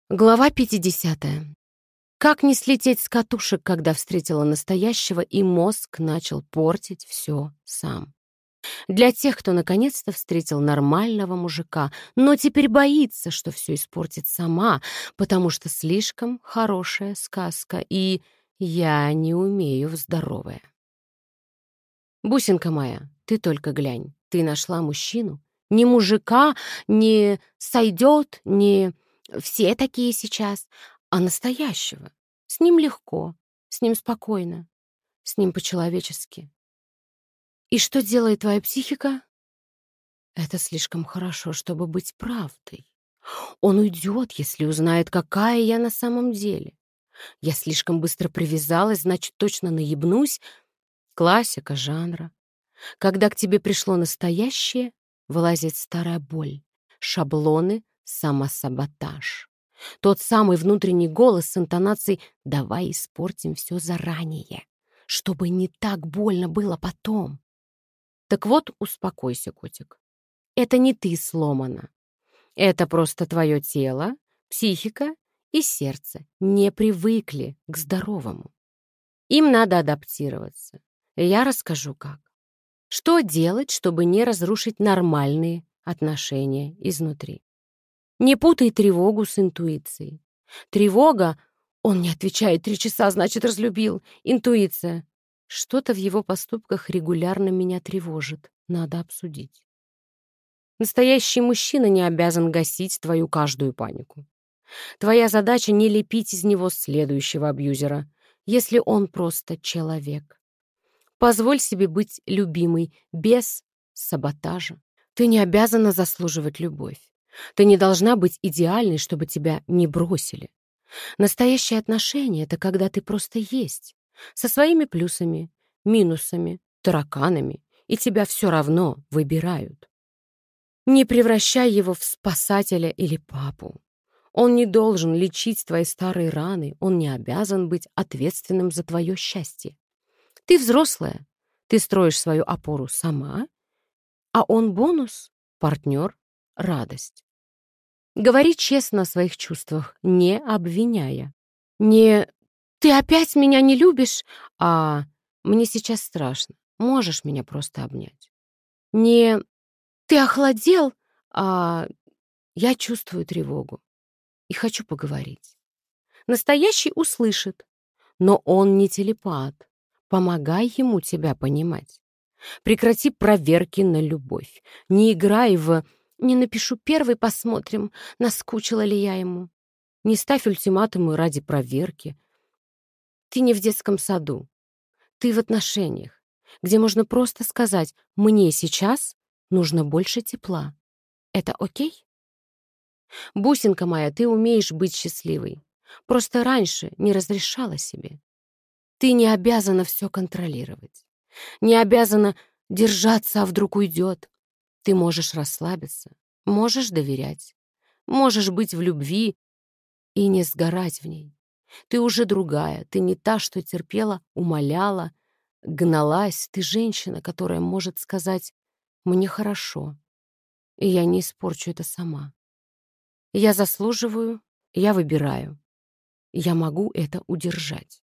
Глава 50. Как не слететь с катушек, когда встретила настоящего, и мозг начал портить все сам. Для тех, кто наконец-то встретил нормального мужика, но теперь боится, что все испортит сама, потому что слишком хорошая сказка, и я не умею в здоровое. Бусинка моя, ты только глянь, ты нашла мужчину. Не мужика, не сойдет, не... Все такие сейчас, а настоящего. С ним легко, с ним спокойно, с ним по-человечески. И что делает твоя психика? Это слишком хорошо, чтобы быть правдой. Он уйдет, если узнает, какая я на самом деле. Я слишком быстро привязалась, значит, точно наебнусь. Классика жанра. Когда к тебе пришло настоящее, вылазит старая боль, шаблоны, самосаботаж. Тот самый внутренний голос с интонацией «давай испортим все заранее, чтобы не так больно было потом». Так вот, успокойся, котик. Это не ты сломана. Это просто твое тело, психика и сердце не привыкли к здоровому. Им надо адаптироваться. Я расскажу, как. Что делать, чтобы не разрушить нормальные отношения изнутри? Не путай тревогу с интуицией. Тревога — он не отвечает 3 часа, значит, разлюбил. Интуиция. Что-то в его поступках регулярно меня тревожит. Надо обсудить. Настоящий мужчина не обязан гасить твою каждую панику. Твоя задача — не лепить из него следующего абьюзера, если он просто человек. Позволь себе быть любимой без саботажа. Ты не обязана заслуживать любовь. Ты не должна быть идеальной, чтобы тебя не бросили. Настоящие отношения — это когда ты просто есть, со своими плюсами, минусами, тараканами, и тебя все равно выбирают. Не превращай его в спасателя или папу. Он не должен лечить твои старые раны, он не обязан быть ответственным за твое счастье. Ты взрослая, ты строишь свою опору сама, а он бонус, партнер, радость. Говори честно о своих чувствах, не обвиняя. Не «ты опять меня не любишь», а «мне сейчас страшно, можешь меня просто обнять». Не «ты охладел», а «я чувствую тревогу и хочу поговорить». Настоящий услышит, но он не телепат. Помогай ему тебя понимать. Прекрати проверки на любовь. Не играй в «не напишу первый, посмотрим, наскучила ли я ему». Не ставь ультиматумы ради проверки. Ты не в детском саду. Ты в отношениях, где можно просто сказать «мне сейчас нужно больше тепла». Это окей? Бусинка моя, ты умеешь быть счастливой. Просто раньше не разрешала себе. Ты не обязана все контролировать. Не обязана держаться, а вдруг уйдет. Ты можешь расслабиться, можешь доверять, можешь быть в любви и не сгорать в ней. Ты уже другая, ты не та, что терпела, умоляла, гналась. Ты женщина, которая может сказать «мне хорошо», и я не испорчу это сама. Я заслуживаю, я выбираю. Я могу это удержать.